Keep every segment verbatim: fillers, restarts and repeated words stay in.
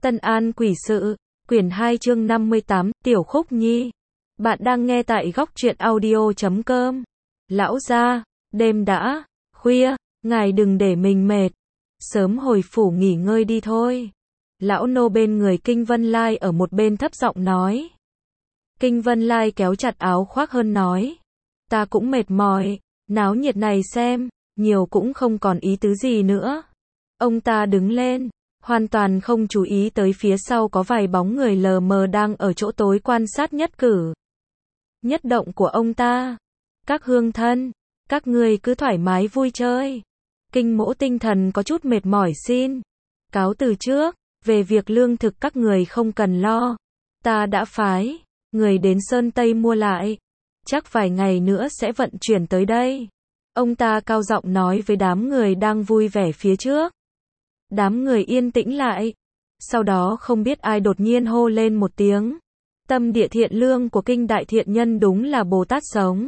Tân An Quỷ Sự, quyển hai chương năm mươi tám, Tiểu Khúc Nhi. Bạn đang nghe tại góc truyện audio chấm com. Lão gia, đêm đã khuya, ngài đừng để mình mệt. Sớm hồi phủ nghỉ ngơi đi thôi. Lão nô bên người Kinh Vân Lai ở một bên thấp giọng nói. Kinh Vân Lai kéo chặt áo khoác hơn nói. Ta cũng mệt mỏi, náo nhiệt này xem, nhiều cũng không còn ý tứ gì nữa. Ông ta đứng lên, hoàn toàn không chú ý tới phía sau có vài bóng người lờ mờ đang ở chỗ tối quan sát nhất cử nhất động của ông ta. Các hương thân, các ngươi cứ thoải mái vui chơi. Kinh mỗ tinh thần có chút mệt mỏi xin cáo từ trước, về việc lương thực các người không cần lo. Ta đã phái người đến Sơn Tây mua lại, chắc vài ngày nữa sẽ vận chuyển tới đây. Ông ta cao giọng nói với đám người đang vui vẻ phía trước. Đám người yên tĩnh lại. Sau đó không biết ai đột nhiên hô lên một tiếng. Tâm địa thiện lương của Kinh Đại Thiện Nhân đúng là Bồ Tát sống.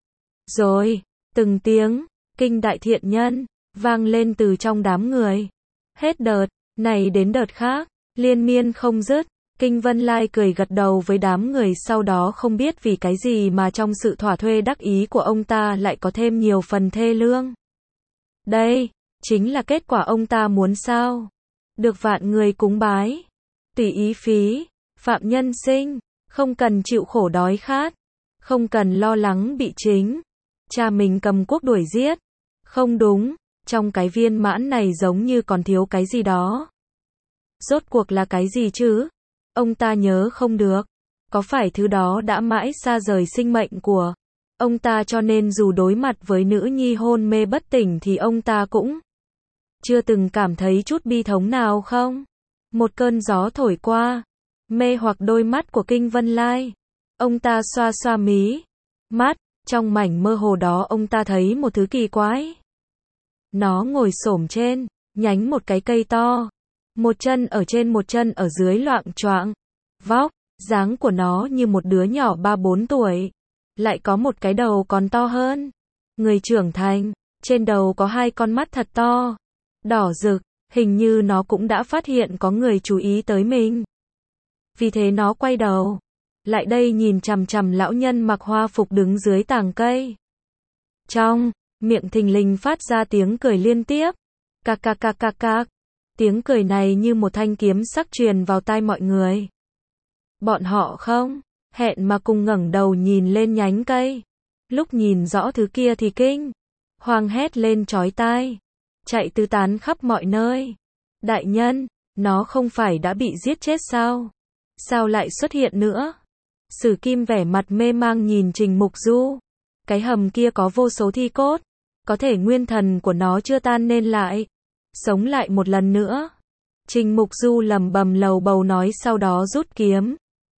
Rồi, từng tiếng, Kinh Đại Thiện Nhân, vang lên từ trong đám người. Hết đợt này đến đợt khác, liên miên không dứt. Kinh Vân Lai cười gật đầu với đám người, sau đó không biết vì cái gì mà trong sự thỏa thuê đắc ý của ông ta lại có thêm nhiều phần thê lương. Đây chính là kết quả ông ta muốn sao? Được vạn người cúng bái, tùy ý phí, phạm nhân sinh, không cần chịu khổ đói khát, không cần lo lắng bị chính cha mình cầm cuốc đuổi giết. Không đúng, trong cái viên mãn này giống như còn thiếu cái gì đó. Rốt cuộc là cái gì chứ? Ông ta nhớ không được. Có phải thứ đó đã mãi xa rời sinh mệnh của ông ta, cho nên dù đối mặt với nữ nhi hôn mê bất tỉnh thì ông ta cũng chưa từng cảm thấy chút bi thống nào không? Một cơn gió thổi qua, mê hoặc đôi mắt của Kinh Vân Lai. Ông ta xoa xoa mí mắt, trong mảnh mơ hồ đó ông ta thấy một thứ kỳ quái. Nó ngồi xổm trên nhánh một cái cây to, một chân ở trên một chân ở dưới loạng choạng. Vóc dáng của nó như một đứa nhỏ ba bốn tuổi, lại có một cái đầu còn to hơn người trưởng thành, trên đầu có hai con mắt thật to, đỏ rực, hình như nó cũng đã phát hiện có người chú ý tới mình. Vì thế nó quay đầu lại đây nhìn chằm chằm lão nhân mặc hoa phục đứng dưới tàng cây. Trong miệng thình lình phát ra tiếng cười liên tiếp. Cạc cạc cạc cạc cạc. Tiếng cười này như một thanh kiếm sắc truyền vào tai mọi người. Bọn họ không hẹn mà cùng ngẩng đầu nhìn lên nhánh cây. Lúc nhìn rõ thứ kia thì kinh hoàng hét lên chói tai, chạy tứ tán khắp mọi nơi. Đại nhân, nó không phải đã bị giết chết sao? Sao lại xuất hiện nữa? Sử Kim vẻ mặt mê mang nhìn Trình Mục Du. Cái hầm kia có vô số thi cốt, có thể nguyên thần của nó chưa tan nên lại sống lại một lần nữa. Trình Mục Du lẩm bẩm lầu bầu nói, sau đó rút kiếm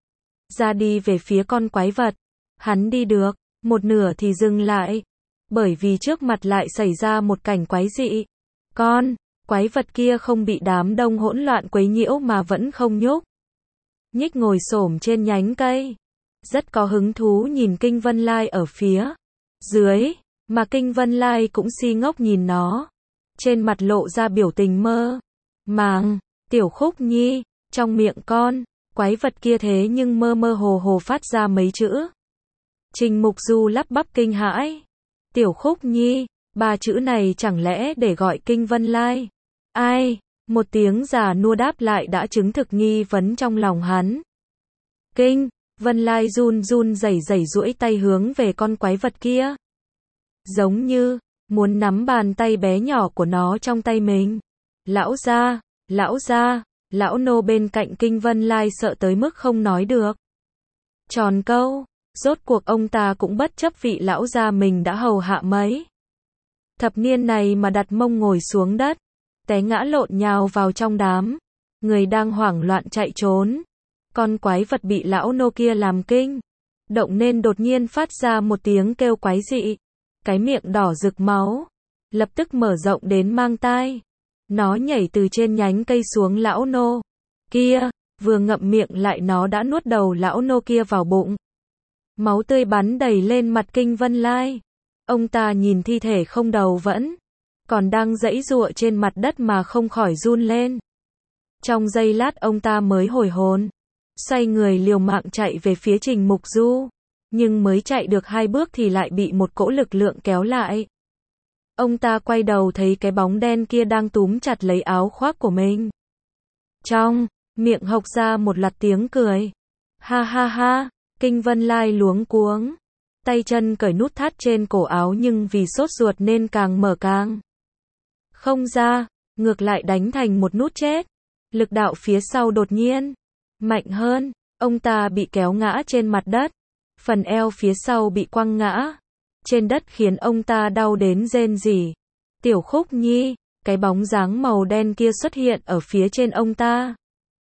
ra đi về phía con quái vật. Hắn đi được một nửa thì dừng lại, bởi vì trước mặt lại xảy ra một cảnh quái dị. Con quái vật kia không bị đám đông hỗn loạn quấy nhiễu mà vẫn không nhúc nhích, ngồi xổm trên nhánh cây, rất có hứng thú nhìn Kinh Vân Lai ở phía dưới, mà Kinh Vân Lai cũng si ngốc nhìn nó, trên mặt lộ ra biểu tình mơ màng. Tiểu Khúc Nhi, trong miệng con quái vật kia thế nhưng mơ mơ hồ hồ phát ra mấy chữ. Trình Mục Du lắp bắp kinh hãi. Tiểu Khúc Nhi, ba chữ này chẳng lẽ để gọi Kinh Vân Lai? Ai? Một tiếng già nua đáp lại đã chứng thực nghi vấn trong lòng hắn. Kinh Vân Lai run run rẩy rẩy duỗi tay hướng về con quái vật kia, giống như muốn nắm bàn tay bé nhỏ của nó trong tay mình. Lão gia, lão gia, lão nô bên cạnh Kinh Vân Lai sợ tới mức không nói được tròn câu. Rốt cuộc ông ta cũng bất chấp vị lão gia mình đã hầu hạ mấy thập niên này mà đặt mông ngồi xuống đất, té ngã lộn nhào vào trong đám người đang hoảng loạn chạy trốn. Con quái vật bị lão nô kia làm kinh động nên đột nhiên phát ra một tiếng kêu quái dị, cái miệng đỏ rực máu lập tức mở rộng đến mang tai. Nó nhảy từ trên nhánh cây xuống lão nô kia, vừa ngậm miệng lại nó đã nuốt đầu lão nô kia vào bụng. Máu tươi bắn đầy lên mặt Kinh Vân Lai. Ông ta nhìn thi thể không đầu vẫn còn đang giãy giụa trên mặt đất mà không khỏi run lên. Trong giây lát ông ta mới hồi hồn, xoay người liều mạng chạy về phía Trình Mục Du, nhưng mới chạy được hai bước thì lại bị một cỗ lực lượng kéo lại. Ông ta quay đầu thấy cái bóng đen kia đang túm chặt lấy áo khoác của mình. Trong miệng hộc ra một loạt tiếng cười. Ha ha ha, Kinh Vân Lai luống cuống, tay chân cởi nút thắt trên cổ áo nhưng vì sốt ruột nên càng mở càng không ra, ngược lại đánh thành một nút chết. Lực đạo phía sau đột nhiên mạnh hơn, ông ta bị kéo ngã trên mặt đất, phần eo phía sau bị quăng ngã trên đất khiến ông ta đau đến rên rỉ. Tiểu Khúc Nhi, cái bóng dáng màu đen kia xuất hiện ở phía trên ông ta.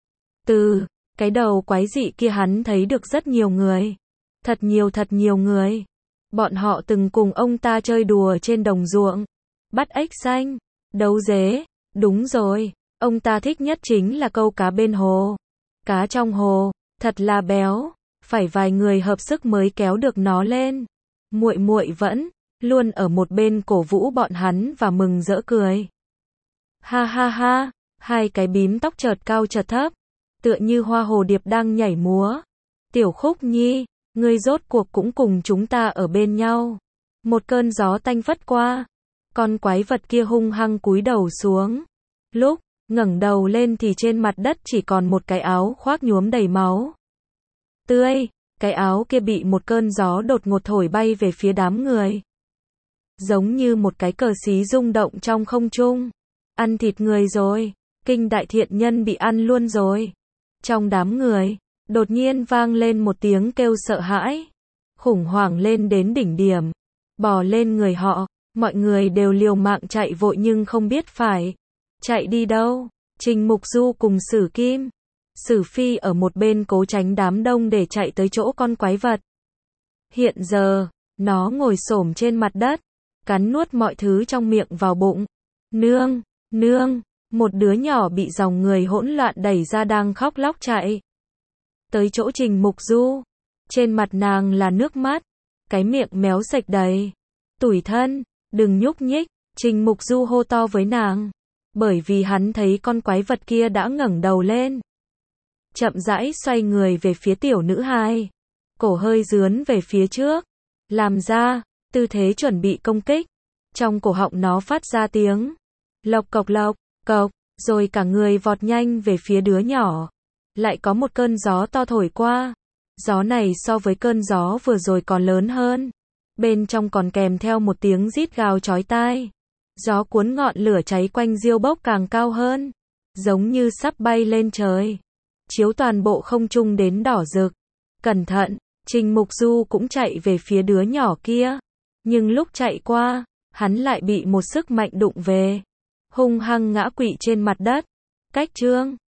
Từ cái đầu quái dị kia hắn thấy được rất nhiều người, thật nhiều thật nhiều người. Bọn họ từng cùng ông ta chơi đùa trên đồng ruộng, bắt ếch xanh, đấu dế, đúng rồi, ông ta thích nhất chính là câu cá bên hồ. Cá trong hồ, thật là béo, phải vài người hợp sức mới kéo được nó lên. Muội muội vẫn luôn ở một bên cổ vũ bọn hắn và mừng rỡ cười. Ha ha ha, hai cái bím tóc chợt cao chợt thấp, tựa như hoa hồ điệp đang nhảy múa. Tiểu Khúc Nhi, ngươi rốt cuộc cũng cùng chúng ta ở bên nhau. Một cơn gió tanh phất qua, con quái vật kia hung hăng cúi đầu xuống. Lúc ngẩng đầu lên thì trên mặt đất chỉ còn một cái áo khoác nhuốm đầy máu tươi. Cái áo kia bị một cơn gió đột ngột thổi bay về phía đám người, giống như một cái cờ xí rung động trong không trung. Ăn thịt người rồi, Kinh đại thiện nhân bị ăn luôn rồi. Trong đám người, đột nhiên vang lên một tiếng kêu sợ hãi, khủng hoảng lên đến đỉnh điểm, bò lên người họ, mọi người đều liều mạng chạy vội nhưng không biết phải chạy đi đâu. Trình Mục Du cùng Sử Kim, Sử Phi ở một bên cố tránh đám đông để chạy tới chỗ con quái vật. Hiện giờ, nó ngồi xổm trên mặt đất, cắn nuốt mọi thứ trong miệng vào bụng. Nương, nương, một đứa nhỏ bị dòng người hỗn loạn đẩy ra đang khóc lóc chạy tới chỗ Trình Mục Du. Trên mặt nàng là nước mắt, cái miệng méo sạch đầy tủi thân. Đừng nhúc nhích, Trình Mục Du hô to với nàng, bởi vì hắn thấy con quái vật kia đã ngẩng đầu lên, chậm rãi xoay người về phía tiểu nữ hài, cổ hơi dướn về phía trước, làm ra tư thế chuẩn bị công kích. Trong cổ họng nó phát ra tiếng lộc cộc lộc cộc, rồi cả người vọt nhanh về phía đứa nhỏ. Lại có một cơn gió to thổi qua, gió này so với cơn gió vừa rồi còn lớn hơn, bên trong còn kèm theo một tiếng rít gào chói tai. Gió cuốn ngọn lửa cháy quanh diêu bốc càng cao hơn, giống như sắp bay lên trời, chiếu toàn bộ không trung đến đỏ rực. Cẩn thận, Trình Mục Du cũng chạy về phía đứa nhỏ kia, nhưng lúc chạy qua, hắn lại bị một sức mạnh đụng về, hung hăng ngã quỵ trên mặt đất. Cách chương